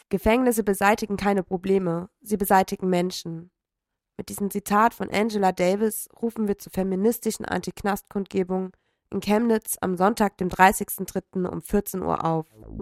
Gefängnisse beseitigen keine Probleme, sie beseitigen Menschen. Mit diesem Zitat von Angela Davis rufen wir zur feministischen Anti-Knast-Kundgebung in Chemnitz am Sonntag, dem 30.03. um 14 Uhr auf.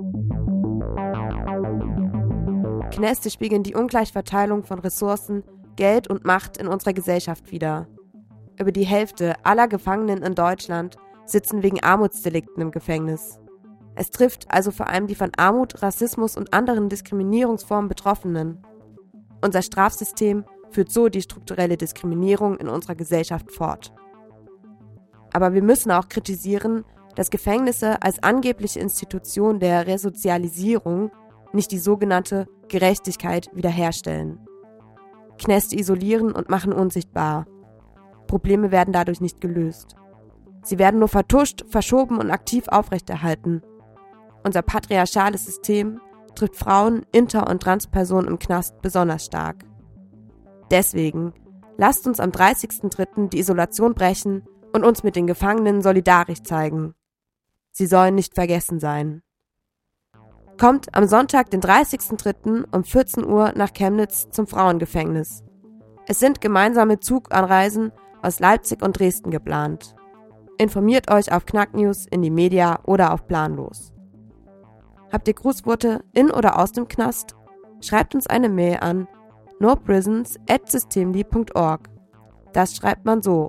Knäste spiegeln die Ungleichverteilung von Ressourcen, Geld und Macht in unserer Gesellschaft wider. Über die Hälfte aller Gefangenen in Deutschland sitzen wegen Armutsdelikten im Gefängnis. Es trifft also vor allem die von Armut, Rassismus und anderen Diskriminierungsformen Betroffenen. Unser Strafsystem führt so die strukturelle Diskriminierung in unserer Gesellschaft fort. Aber wir müssen auch kritisieren, dass Gefängnisse als angebliche Institution der Resozialisierung nicht die sogenannte Gerechtigkeit wiederherstellen. Knäste isolieren und machen unsichtbar. Probleme werden dadurch nicht gelöst. Sie werden nur vertuscht, verschoben und aktiv aufrechterhalten. Unser patriarchales System trifft Frauen, Inter- und Transpersonen im Knast besonders stark. Deswegen lasst uns am 30.03. die Isolation brechen und uns mit den Gefangenen solidarisch zeigen. Sie sollen nicht vergessen sein. Kommt am Sonntag, den 30.03. um 14 Uhr nach Chemnitz zum Frauengefängnis. Es sind gemeinsame Zuganreisen aus Leipzig und Dresden geplant. Informiert euch auf Knacknews, in die Media oder auf Planlos. Habt ihr Grußworte in oder aus dem Knast? Schreibt uns eine Mail an noprisons@systemli.org. Das schreibt man so: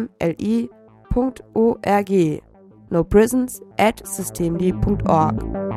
noprisons@systemli.org. noprisons@systemli.org.